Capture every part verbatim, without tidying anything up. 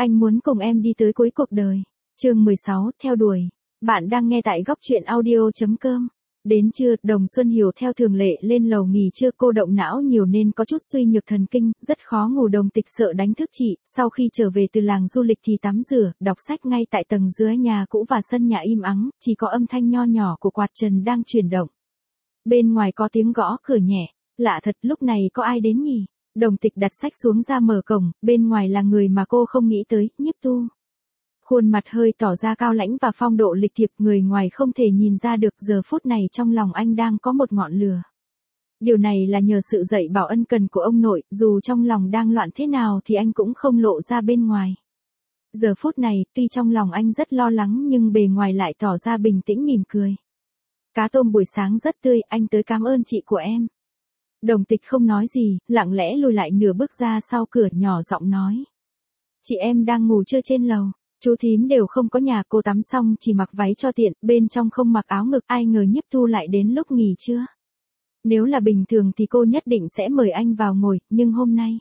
Anh muốn cùng em đi tới cuối cuộc đời. Chương mười sáu, theo đuổi. Bạn đang nghe tại góc truyện audio chấm com. Đến trưa, Đồng Xuân Hiểu theo thường lệ lên lầu nghỉ trưa, cô động não nhiều nên có chút suy nhược thần kinh, rất khó ngủ. Đồng Tịch sợ đánh thức chị, sau khi trở về từ làng du lịch thì tắm rửa, đọc sách ngay tại tầng dưới nhà cũ và sân nhà im ắng, chỉ có âm thanh nho nhỏ của quạt trần đang chuyển động. Bên ngoài có tiếng gõ cửa nhẹ, lạ thật, lúc này có ai đến nhỉ? Đồng Tịch đặt sách xuống ra mở cổng, bên ngoài là người mà cô không nghĩ tới, Nhiếp Tu. Khuôn mặt hơi tỏ ra cao lãnh và phong độ lịch thiệp, người ngoài không thể nhìn ra được giờ phút này trong lòng anh đang có một ngọn lửa. Điều này là nhờ sự dạy bảo ân cần của ông nội, dù trong lòng đang loạn thế nào thì anh cũng không lộ ra bên ngoài. Giờ phút này, tuy trong lòng anh rất lo lắng nhưng bề ngoài lại tỏ ra bình tĩnh mỉm cười. Cá tôm buổi sáng rất tươi, anh tới cảm ơn chị của em. Đồng Tịch không nói gì, lặng lẽ lùi lại nửa bước ra sau cửa, nhỏ giọng nói. Chị em đang ngủ trưa trên lầu. Chú thím đều không có nhà, cô tắm xong chỉ mặc váy cho tiện, bên trong không mặc áo ngực, ai ngờ Nhiếp Tu lại đến lúc nghỉ trưa. Nếu là bình thường thì cô nhất định sẽ mời anh vào ngồi, nhưng hôm nay.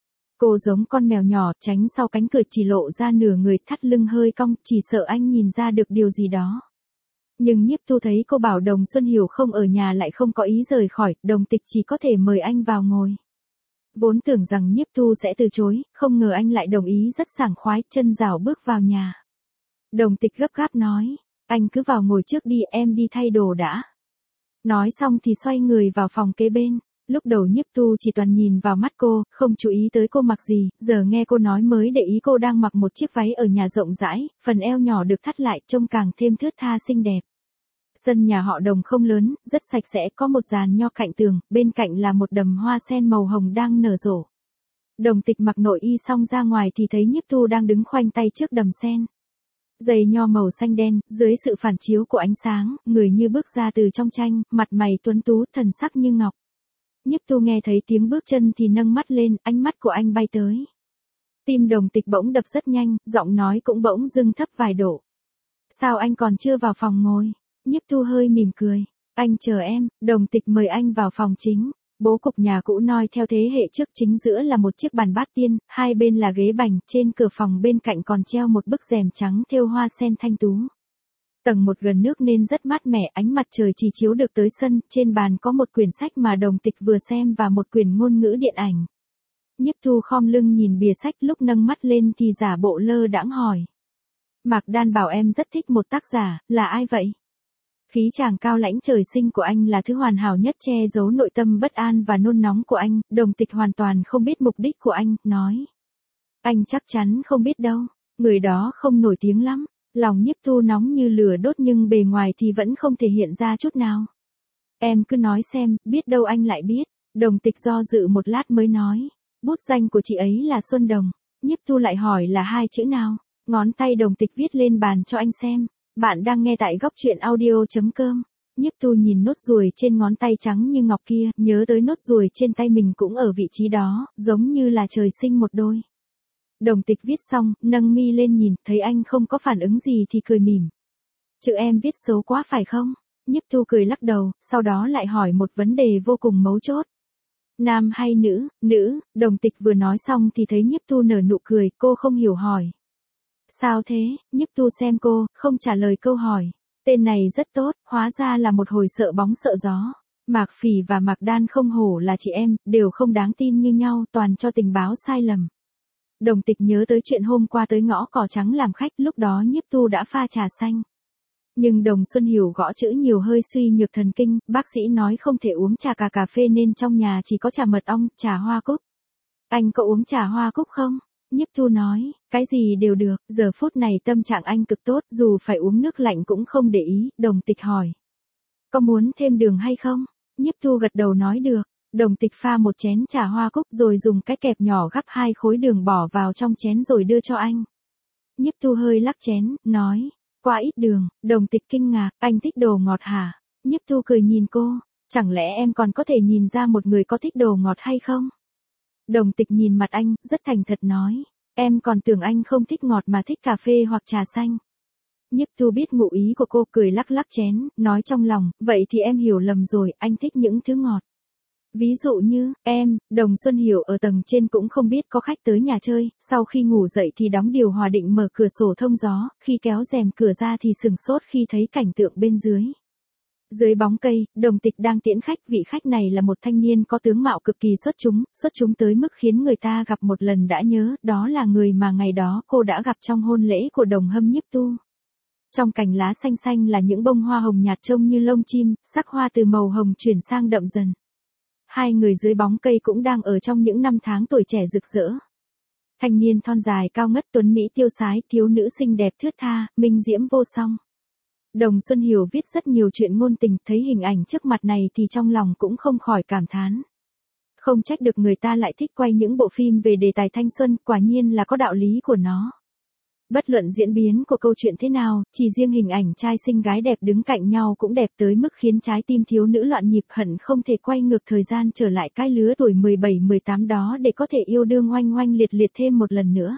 Cô giống con mèo nhỏ, tránh sau cánh cửa, chỉ lộ ra nửa người, thắt lưng hơi cong, chỉ sợ anh nhìn ra được điều gì đó. Nhưng Nhiếp Tu thấy cô bảo Đồng Xuân Hiểu không ở nhà lại không có ý rời khỏi, Đồng Tịch chỉ có thể mời anh vào ngồi. Vốn tưởng rằng Nhiếp Tu sẽ từ chối, không ngờ anh lại đồng ý rất sảng khoái, chân rảo bước vào nhà. Đồng Tịch gấp gáp nói, anh cứ vào ngồi trước đi, em đi thay đồ đã. Nói xong thì xoay người vào phòng kế bên. Lúc đầu Nhiếp Tu chỉ toàn nhìn vào mắt cô, không chú ý tới cô mặc gì, giờ nghe cô nói mới để ý cô đang mặc một chiếc váy ở nhà rộng rãi, phần eo nhỏ được thắt lại, trông càng thêm thướt tha xinh đẹp. Sân nhà họ Đồng không lớn, rất sạch sẽ, có một giàn nho cạnh tường, bên cạnh là một đầm hoa sen màu hồng đang nở rộ. Đồng Tịch mặc nội y xong ra ngoài thì thấy Nhiếp Tu đang đứng khoanh tay trước đầm sen. Giày nho màu xanh đen, dưới sự phản chiếu của ánh sáng, người như bước ra từ trong tranh, mặt mày tuấn tú, thần sắc như ngọc. Nhiếp Tu nghe thấy tiếng bước chân thì nâng mắt lên, ánh mắt của anh bay tới. Tim Đồng Tịch bỗng đập rất nhanh, giọng nói cũng bỗng dưng thấp vài độ. Sao anh còn chưa vào phòng ngồi? Nhiếp Tu hơi mỉm cười. Anh chờ em. Đồng Tịch mời anh vào phòng chính. Bố cục nhà cũ noi theo thế hệ trước, chính giữa là một chiếc bàn bát tiên, hai bên là ghế bành, trên cửa phòng bên cạnh còn treo một bức rèm trắng thêu hoa sen thanh tú. Tầng một gần nước nên rất mát mẻ, ánh mặt trời chỉ chiếu được tới sân, trên bàn có một quyển sách mà Đồng Tịch vừa xem và một quyển ngôn ngữ điện ảnh. Nhiếp Tu khom lưng nhìn bìa sách, lúc nâng mắt lên thì giả bộ lơ đãng hỏi. Mạc Đan bảo em rất thích một tác giả, là ai vậy? Khí chàng cao lãnh trời sinh của anh là thứ hoàn hảo nhất che giấu nội tâm bất an và nôn nóng của anh. Đồng Tịch hoàn toàn không biết mục đích của anh, nói. Anh chắc chắn không biết đâu, người đó không nổi tiếng lắm. Lòng Nhiếp Tu nóng như lửa đốt nhưng bề ngoài thì vẫn không thể hiện ra chút nào. Em cứ nói xem, biết đâu anh lại biết. Đồng Tịch do dự một lát mới nói. Bút danh của chị ấy là Xuân Đồng. Nhiếp Tu lại hỏi là hai chữ nào. Ngón tay Đồng Tịch viết lên bàn cho anh xem. Bạn đang nghe tại góc truyện audio chấm com. Nhiếp Tu nhìn nốt ruồi trên ngón tay trắng như ngọc kia, nhớ tới nốt ruồi trên tay mình cũng ở vị trí đó, giống như là trời sinh một đôi. Đồng Tịch viết xong, nâng mi lên nhìn, thấy anh không có phản ứng gì thì cười mỉm. Chữ em viết xấu quá phải không? Nhiếp Tu cười lắc đầu, sau đó lại hỏi một vấn đề vô cùng mấu chốt. Nam hay nữ? Nữ. Đồng Tịch vừa nói xong thì thấy Nhiếp Tu nở nụ cười, cô không hiểu hỏi. Sao thế? Nhiếp Tu xem cô, không trả lời câu hỏi. Tên này rất tốt, hóa ra là một hồi sợ bóng sợ gió. Mạc Phỉ và Mạc Đan không hổ là chị em, đều không đáng tin như nhau, toàn cho tình báo sai lầm. Đồng Tịch nhớ tới chuyện hôm qua tới ngõ cỏ trắng làm khách, lúc đó Nhiếp Tu đã pha trà xanh. Nhưng Đồng Xuân Hiểu gõ chữ nhiều hơi suy nhược thần kinh, bác sĩ nói không thể uống trà cà cà phê nên trong nhà chỉ có trà mật ong, trà hoa cúc. Anh có uống trà hoa cúc không? Nhiếp Tu nói, cái gì đều được, giờ phút này tâm trạng anh cực tốt, dù phải uống nước lạnh cũng không để ý. Đồng Tịch hỏi. Có muốn thêm đường hay không? Nhiếp Tu gật đầu nói được. Đồng Tịch pha một chén trà hoa cúc rồi dùng cái kẹp nhỏ gắp hai khối đường bỏ vào trong chén rồi đưa cho anh. Nhiếp Tu hơi lắc chén, nói, quá ít đường. Đồng Tịch kinh ngạc, anh thích đồ ngọt hả? Nhiếp Tu cười nhìn cô, chẳng lẽ em còn có thể nhìn ra một người có thích đồ ngọt hay không? Đồng Tịch nhìn mặt anh, rất thành thật nói, em còn tưởng anh không thích ngọt mà thích cà phê hoặc trà xanh. Nhiếp Tu biết ngụ ý của cô, cười lắc lắc chén, nói trong lòng, vậy thì em hiểu lầm rồi, anh thích những thứ ngọt. Ví dụ như, em, Đồng Xuân Hiểu ở tầng trên cũng không biết có khách tới nhà chơi, sau khi ngủ dậy thì đóng điều hòa định mở cửa sổ thông gió, khi kéo rèm cửa ra thì sừng sốt khi thấy cảnh tượng bên dưới. Dưới bóng cây, Đồng Tịch đang tiễn khách, vị khách này là một thanh niên có tướng mạo cực kỳ xuất chúng, xuất chúng tới mức khiến người ta gặp một lần đã nhớ, đó là người mà ngày đó cô đã gặp trong hôn lễ của Đồng Hâm Nhiếp Tu. Trong cành lá xanh xanh là những bông hoa hồng nhạt trông như lông chim, sắc hoa từ màu hồng chuyển sang đậm dần. Hai người dưới bóng cây cũng đang ở trong những năm tháng tuổi trẻ rực rỡ. Thanh niên thon dài cao ngất tuấn mỹ tiêu sái, thiếu nữ xinh đẹp thướt tha, minh diễm vô song. Đồng Xuân Hiểu viết rất nhiều chuyện ngôn tình, thấy hình ảnh trước mặt này thì trong lòng cũng không khỏi cảm thán. Không trách được người ta lại thích quay những bộ phim về đề tài thanh xuân, quả nhiên là có đạo lý của nó. Bất luận diễn biến của câu chuyện thế nào, chỉ riêng hình ảnh trai xinh gái đẹp đứng cạnh nhau cũng đẹp tới mức khiến trái tim thiếu nữ loạn nhịp, hận không thể quay ngược thời gian trở lại cái lứa tuổi mười bảy mười tám đó để có thể yêu đương oanh oanh liệt liệt thêm một lần nữa.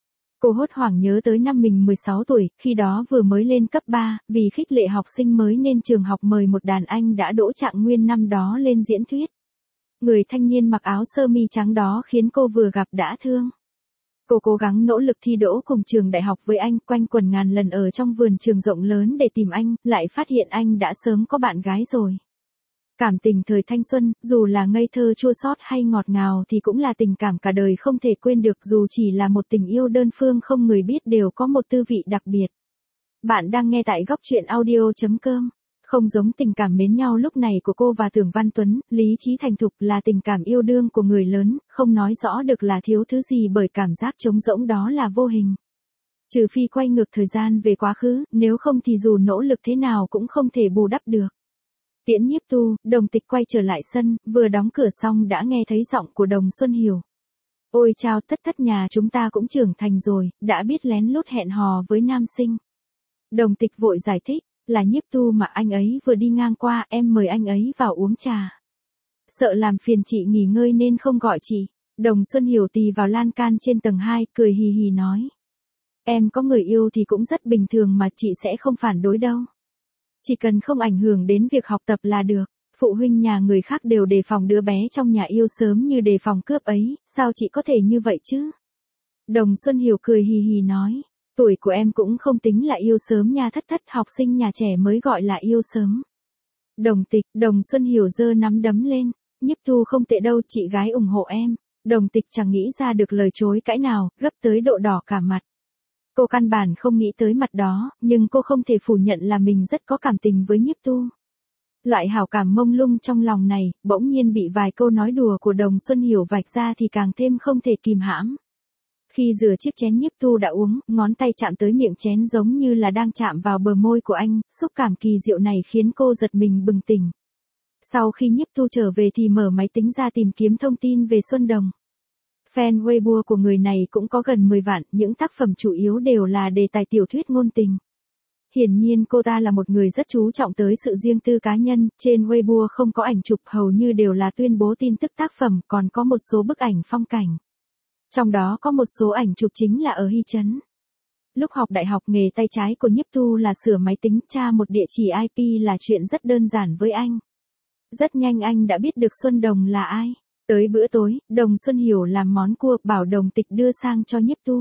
Cô hốt hoảng nhớ tới năm mình mười sáu tuổi, khi đó vừa mới lên cấp ba, vì khích lệ học sinh mới nên trường học mời một đàn anh đã đỗ trạng nguyên năm đó lên diễn thuyết. Người thanh niên mặc áo sơ mi trắng đó khiến cô vừa gặp đã thương. Cô cố gắng nỗ lực thi đỗ cùng trường đại học với anh, quanh quẩn ngàn lần ở trong vườn trường rộng lớn để tìm anh, lại phát hiện anh đã sớm có bạn gái rồi. Cảm tình thời thanh xuân, dù là ngây thơ chua xót hay ngọt ngào thì cũng là tình cảm cả đời không thể quên được, dù chỉ là một tình yêu đơn phương không người biết đều có một tư vị đặc biệt. Bạn đang nghe tại góc truyện audio chấm com. Không giống tình cảm mến nhau lúc này của cô và Tưởng Văn Tuấn, lý trí thành thục, là tình cảm yêu đương của người lớn, không nói rõ được là thiếu thứ gì bởi cảm giác trống rỗng đó là vô hình. Trừ phi quay ngược thời gian về quá khứ, nếu không thì dù nỗ lực thế nào cũng không thể bù đắp được. Tiễn Nhiếp Tu, Đồng Tịch quay trở lại sân, vừa đóng cửa xong đã nghe thấy giọng của Đồng Xuân Hiểu. Ôi chao, Tất Thất nhà chúng ta cũng trưởng thành rồi, đã biết lén lút hẹn hò với nam sinh. Đồng Tịch vội giải thích, là Nhiếp Tu mà, anh ấy vừa đi ngang qua, em mời anh ấy vào uống trà. Sợ làm phiền chị nghỉ ngơi nên không gọi chị. Đồng Xuân Hiểu tì vào lan can trên tầng hai, cười hì hì nói. Em có người yêu thì cũng rất bình thường mà, chị sẽ không phản đối đâu. Chỉ cần không ảnh hưởng đến việc học tập là được. Phụ huynh nhà người khác đều đề phòng đứa bé trong nhà yêu sớm như đề phòng cướp ấy, sao chị có thể như vậy chứ? Đồng Xuân Hiểu cười hì hì nói. Tuổi của em cũng không tính là yêu sớm nha, Thất Thất, học sinh nhà trẻ mới gọi là yêu sớm. Đồng Tịch, Đồng Xuân Hiểu giơ nắm đấm lên. Nhiếp Tu không tệ đâu, chị gái ủng hộ em. Đồng Tịch chẳng nghĩ ra được lời chối cãi nào, gấp tới độ đỏ cả mặt. Cô căn bản không nghĩ tới mặt đó, nhưng cô không thể phủ nhận là mình rất có cảm tình với Nhiếp Tu. Loại hảo cảm mông lung trong lòng này, bỗng nhiên bị vài câu nói đùa của Đồng Xuân Hiểu vạch ra thì càng thêm không thể kìm hãm. Khi rửa chiếc chén Nhiếp Tu đã uống, ngón tay chạm tới miệng chén giống như là đang chạm vào bờ môi của anh, xúc cảm kỳ diệu này khiến cô giật mình bừng tỉnh. Sau khi Nhiếp Tu trở về thì mở máy tính ra tìm kiếm thông tin về Xuân Đồng. Fan Weibo của người này cũng có gần mười vạn, những tác phẩm chủ yếu đều là đề tài tiểu thuyết ngôn tình. Hiển nhiên cô ta là một người rất chú trọng tới sự riêng tư cá nhân, trên Weibo không có ảnh chụp, hầu như đều là tuyên bố tin tức tác phẩm, còn có một số bức ảnh phong cảnh. Trong đó có một số ảnh chụp chính là ở Hy Trấn. Lúc học đại học, nghề tay trái của Nhiếp Tu là sửa máy tính, tra một địa chỉ i pê là chuyện rất đơn giản với anh. Rất nhanh anh đã biết được Xuân Đồng là ai. Tới bữa tối, Đồng Xuân Hiểu làm món cua, bảo Đồng Tịch đưa sang cho Nhiếp Tu.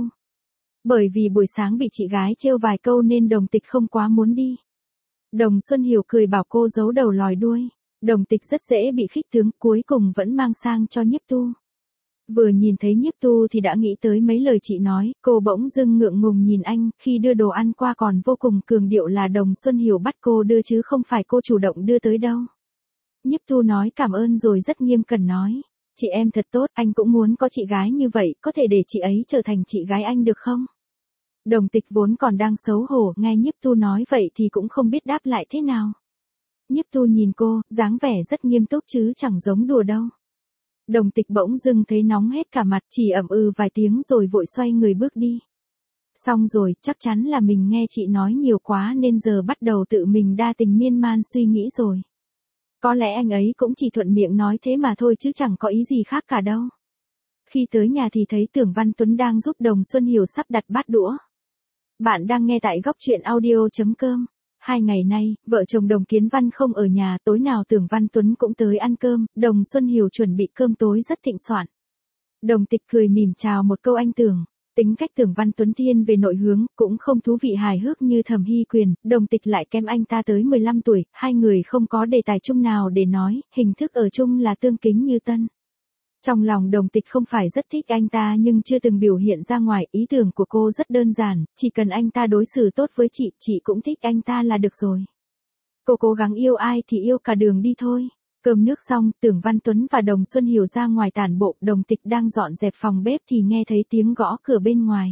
Bởi vì buổi sáng bị chị gái trêu vài câu nên Đồng Tịch không quá muốn đi. Đồng Xuân Hiểu cười bảo cô giấu đầu lòi đuôi. Đồng Tịch rất dễ bị khích tướng, cuối cùng vẫn mang sang cho Nhiếp Tu. Vừa nhìn thấy Nhiếp Tu thì đã nghĩ tới mấy lời chị nói, cô bỗng dưng ngượng ngùng nhìn anh, khi đưa đồ ăn qua còn vô cùng cường điệu là Đồng Xuân Hiểu bắt cô đưa chứ không phải cô chủ động đưa tới đâu. Nhiếp Tu nói cảm ơn rồi rất nghiêm cẩn nói, chị em thật tốt, anh cũng muốn có chị gái như vậy, có thể để chị ấy trở thành chị gái anh được không? Đồng Tịch vốn còn đang xấu hổ, nghe Nhiếp Tu nói vậy thì cũng không biết đáp lại thế nào. Nhiếp Tu nhìn cô, dáng vẻ rất nghiêm túc chứ chẳng giống đùa đâu. Đồng Tịch bỗng dưng thấy nóng hết cả mặt, chỉ ậm ừ vài tiếng rồi vội xoay người bước đi. Xong rồi, chắc chắn là mình nghe chị nói nhiều quá nên giờ bắt đầu tự mình đa tình miên man suy nghĩ rồi. Có lẽ anh ấy cũng chỉ thuận miệng nói thế mà thôi chứ chẳng có ý gì khác cả đâu. Khi tới nhà thì thấy Tưởng Văn Tuấn đang giúp Đồng Xuân Hiểu sắp đặt bát đũa. Bạn đang nghe tại góc truyện audio chấm com. Hai ngày nay, vợ chồng Đồng Kiến Văn không ở nhà, tối nào Tưởng Văn Tuấn cũng tới ăn cơm, Đồng Xuân Hiểu chuẩn bị cơm tối rất thịnh soạn. Đồng Tịch cười mỉm chào một câu anh Tưởng. Tính cách Tưởng Văn Tuấn thiên về nội hướng, cũng không thú vị hài hước như Thẩm Hy Quyền, Đồng Tịch lại kém anh ta tới mười lăm tuổi, hai người không có đề tài chung nào để nói, hình thức ở chung là tương kính như tân. Trong lòng Đồng Tịch không phải rất thích anh ta nhưng chưa từng biểu hiện ra ngoài, ý tưởng của cô rất đơn giản, chỉ cần anh ta đối xử tốt với chị, chị cũng thích anh ta là được rồi. Cô cố gắng yêu ai thì yêu cả đường đi thôi. Cơm nước xong, Tưởng Văn Tuấn và Đồng Xuân Hiểu ra ngoài tản bộ, Đồng Tịch đang dọn dẹp phòng bếp thì nghe thấy tiếng gõ cửa bên ngoài.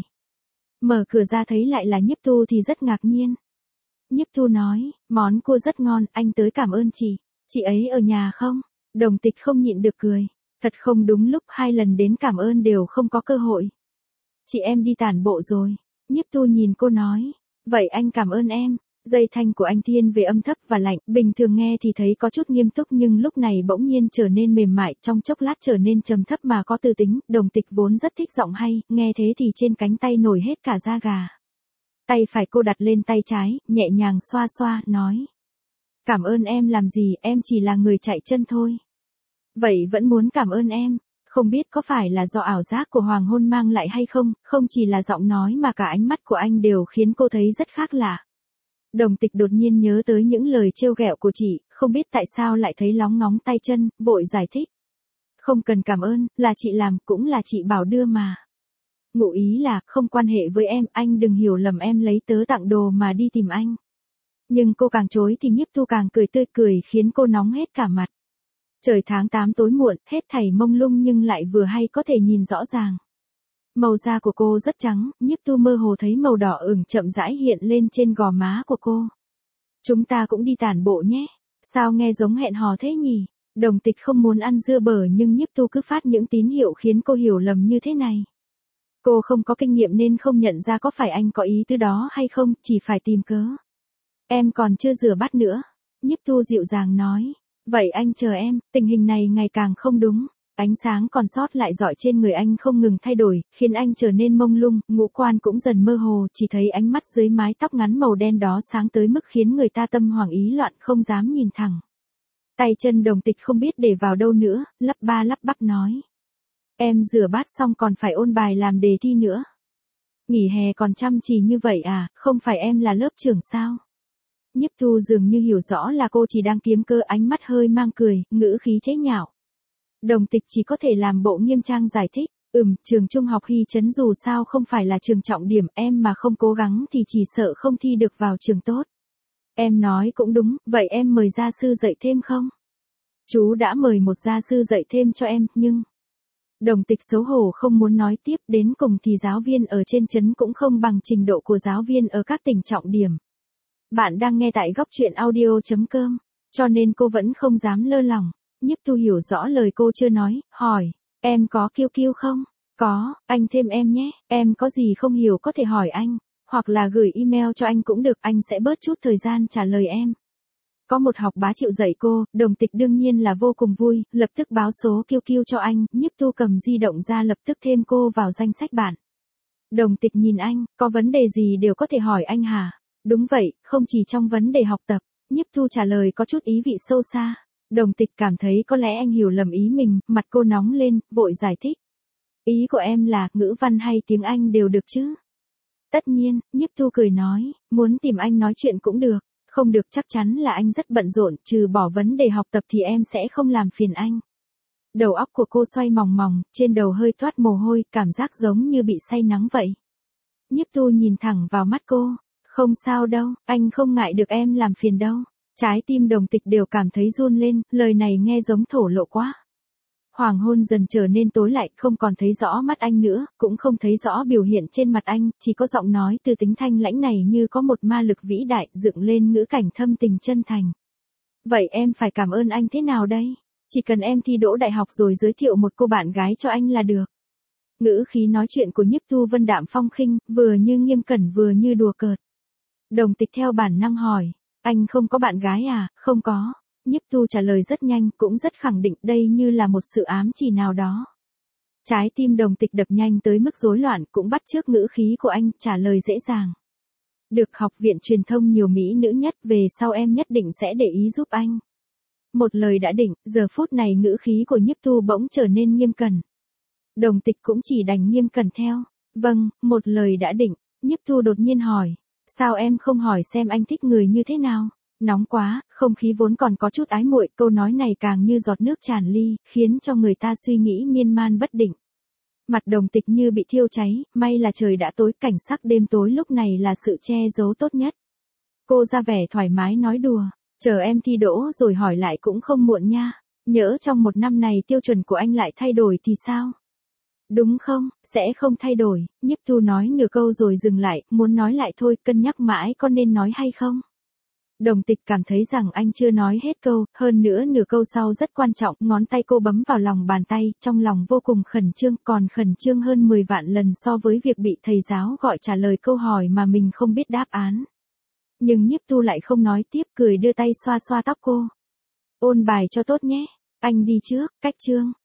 Mở cửa ra thấy lại là Nhiếp Tu thì rất ngạc nhiên. Nhiếp Tu nói, món cua rất ngon, anh tới cảm ơn chị. Chị ấy ở nhà không? Đồng Tịch không nhịn được cười. Thật không đúng lúc, hai lần đến cảm ơn đều không có cơ hội. Chị em đi tản bộ rồi. Nhiếp Tu nhìn cô nói, vậy anh cảm ơn em. Dây thanh của anh thiên về âm thấp và lạnh, bình thường nghe thì thấy có chút nghiêm túc nhưng lúc này bỗng nhiên trở nên mềm mại, trong chốc lát trở nên trầm thấp mà có tư tính. Đồng Tịch vốn rất thích giọng hay, nghe thế thì trên cánh tay nổi hết cả da gà. Tay phải cô đặt lên tay trái, nhẹ nhàng xoa xoa, nói. Cảm ơn em làm gì, em chỉ là người chạy chân thôi. Vậy vẫn muốn cảm ơn em. Không biết có phải là do ảo giác của hoàng hôn mang lại hay không, không chỉ là giọng nói mà cả ánh mắt của anh đều khiến cô thấy rất khác lạ. Đồng Tịch đột nhiên nhớ tới những lời trêu ghẹo của chị, không biết tại sao lại thấy lóng ngóng tay chân, vội giải thích. Không cần cảm ơn, là chị làm, cũng là chị bảo đưa mà. Ngụ ý là, không quan hệ với em, anh đừng hiểu lầm em lấy tớ tặng đồ mà đi tìm anh. Nhưng cô càng chối thì Nhiếp Tu càng cười tươi cười khiến cô nóng hết cả mặt. Trời tháng tám tối muộn, hết thảy mông lung nhưng lại vừa hay có thể nhìn rõ ràng. Màu da của cô rất trắng, Nhiếp Tu mơ hồ thấy màu đỏ ửng chậm rãi hiện lên trên gò má của cô. Chúng ta cũng đi tản bộ nhé. Sao nghe giống hẹn hò thế nhỉ? Đồng Tịch không muốn ăn dưa bở nhưng Nhiếp Tu cứ phát những tín hiệu khiến cô hiểu lầm như thế này. Cô không có kinh nghiệm nên không nhận ra có phải anh có ý tứ đó hay không, chỉ phải tìm cớ. Em còn chưa rửa bát nữa. Nhiếp Tu dịu dàng nói. Vậy anh chờ em, tình hình này ngày càng không đúng. Ánh sáng còn sót lại rọi trên người anh không ngừng thay đổi, khiến anh trở nên mông lung, ngũ quan cũng dần mơ hồ, chỉ thấy ánh mắt dưới mái tóc ngắn màu đen đó sáng tới mức khiến người ta tâm hoảng ý loạn không dám nhìn thẳng. Tay chân Đồng Tịch không biết để vào đâu nữa, lắp ba lắp bắp nói. Em rửa bát xong còn phải ôn bài làm đề thi nữa. Nghỉ hè còn chăm chỉ như vậy à, không phải em là lớp trưởng sao? Nhiếp Tu dường như hiểu rõ là cô chỉ đang kiếm cơ, ánh mắt hơi mang cười, ngữ khí chế nhạo. Đồng Tịch chỉ có thể làm bộ nghiêm trang giải thích, ừm, trường trung học Hy Trấn dù sao không phải là trường trọng điểm, em mà không cố gắng thì chỉ sợ không thi được vào trường tốt. Em nói cũng đúng, vậy em mời gia sư dạy thêm không? Chú đã mời một gia sư dạy thêm cho em, nhưng... Đồng Tịch xấu hổ không muốn nói tiếp, đến cùng thì giáo viên ở trên trấn cũng không bằng trình độ của giáo viên ở các tỉnh trọng điểm. Bạn đang nghe tại góc truyện audio chấm com, cho nên cô vẫn không dám lơ lỏng. Nhiếp Tu hiểu rõ lời cô chưa nói, hỏi, em có kiu kiu không? Có, anh thêm em nhé, em có gì không hiểu có thể hỏi anh, hoặc là gửi email cho anh cũng được, anh sẽ bớt chút thời gian trả lời em. Có một học bá chịu dạy cô, Đồng Tịch đương nhiên là vô cùng vui, lập tức báo số kiu kiu cho anh, Nhiếp Tu cầm di động ra lập tức thêm cô vào danh sách bạn. Đồng Tịch nhìn anh, có vấn đề gì đều có thể hỏi anh hả? Đúng vậy, không chỉ trong vấn đề học tập, Nhiếp Tu trả lời có chút ý vị sâu xa. Đồng Tịch cảm thấy có lẽ anh hiểu lầm ý mình, mặt cô nóng lên, vội giải thích. Ý của em là, ngữ văn hay tiếng Anh đều được chứ? Tất nhiên, Nhiếp Tu cười nói, muốn tìm anh nói chuyện cũng được, không được chắc chắn là anh rất bận rộn, trừ bỏ vấn đề học tập thì em sẽ không làm phiền anh. Đầu óc của cô xoay mòng mòng, trên đầu hơi toát mồ hôi, cảm giác giống như bị say nắng vậy. Nhiếp Tu nhìn thẳng vào mắt cô, không sao đâu, anh không ngại được em làm phiền đâu. Trái tim Đồng Tịch đều cảm thấy run lên, lời này nghe giống thổ lộ quá. Hoàng hôn dần trở nên tối lại, không còn thấy rõ mắt anh nữa, cũng không thấy rõ biểu hiện trên mặt anh, chỉ có giọng nói từ tính thanh lãnh này như có một ma lực vĩ đại dựng lên ngữ cảnh thâm tình chân thành. Vậy em phải cảm ơn anh thế nào đây? Chỉ cần em thi đỗ đại học rồi giới thiệu một cô bạn gái cho anh là được. Ngữ khí nói chuyện của Nhiếp Tu vân đạm phong khinh, vừa như nghiêm cẩn vừa như đùa cợt. Đồng Tịch theo bản năng hỏi. Anh không có bạn gái à? Không có. Nhiếp Tu trả lời rất nhanh, cũng rất khẳng định, đây như là một sự ám chỉ nào đó. Trái tim Đồng Tịch đập nhanh tới mức rối loạn, cũng bắt chước ngữ khí của anh, trả lời dễ dàng. Được học viện truyền thông nhiều mỹ nữ nhất, về sau em nhất định sẽ để ý giúp anh. Một lời đã định, giờ phút này ngữ khí của Nhiếp Thu bỗng trở nên nghiêm cẩn. Đồng Tịch cũng chỉ đành nghiêm cẩn theo. Vâng, một lời đã định. Nhiếp Thu đột nhiên hỏi. Sao em không hỏi xem anh thích người như thế nào? Nóng quá, không khí vốn còn có chút ái muội, câu nói này càng như giọt nước tràn ly, khiến cho người ta suy nghĩ miên man bất định. Mặt Đồng Tịch như bị thiêu cháy, may là trời đã tối, cảnh sắc đêm tối lúc này là sự che giấu tốt nhất. Cô ra vẻ thoải mái nói đùa, chờ em thi đỗ rồi hỏi lại cũng không muộn nha. Nhỡ trong một năm này tiêu chuẩn của anh lại thay đổi thì sao? Đúng không, sẽ không thay đổi. Nhiếp Thu nói nửa câu rồi dừng lại, muốn nói lại thôi, cân nhắc mãi có nên nói hay không. Đồng Tịch cảm thấy rằng anh chưa nói hết câu, hơn nữa nửa câu sau rất quan trọng, ngón tay cô bấm vào lòng bàn tay, trong lòng vô cùng khẩn trương, còn khẩn trương hơn mười vạn lần so với việc bị thầy giáo gọi trả lời câu hỏi mà mình không biết đáp án. Nhưng Nhiếp Thu lại không nói tiếp, cười đưa tay xoa xoa tóc cô. Ôn bài cho tốt nhé, anh đi trước, cách chương.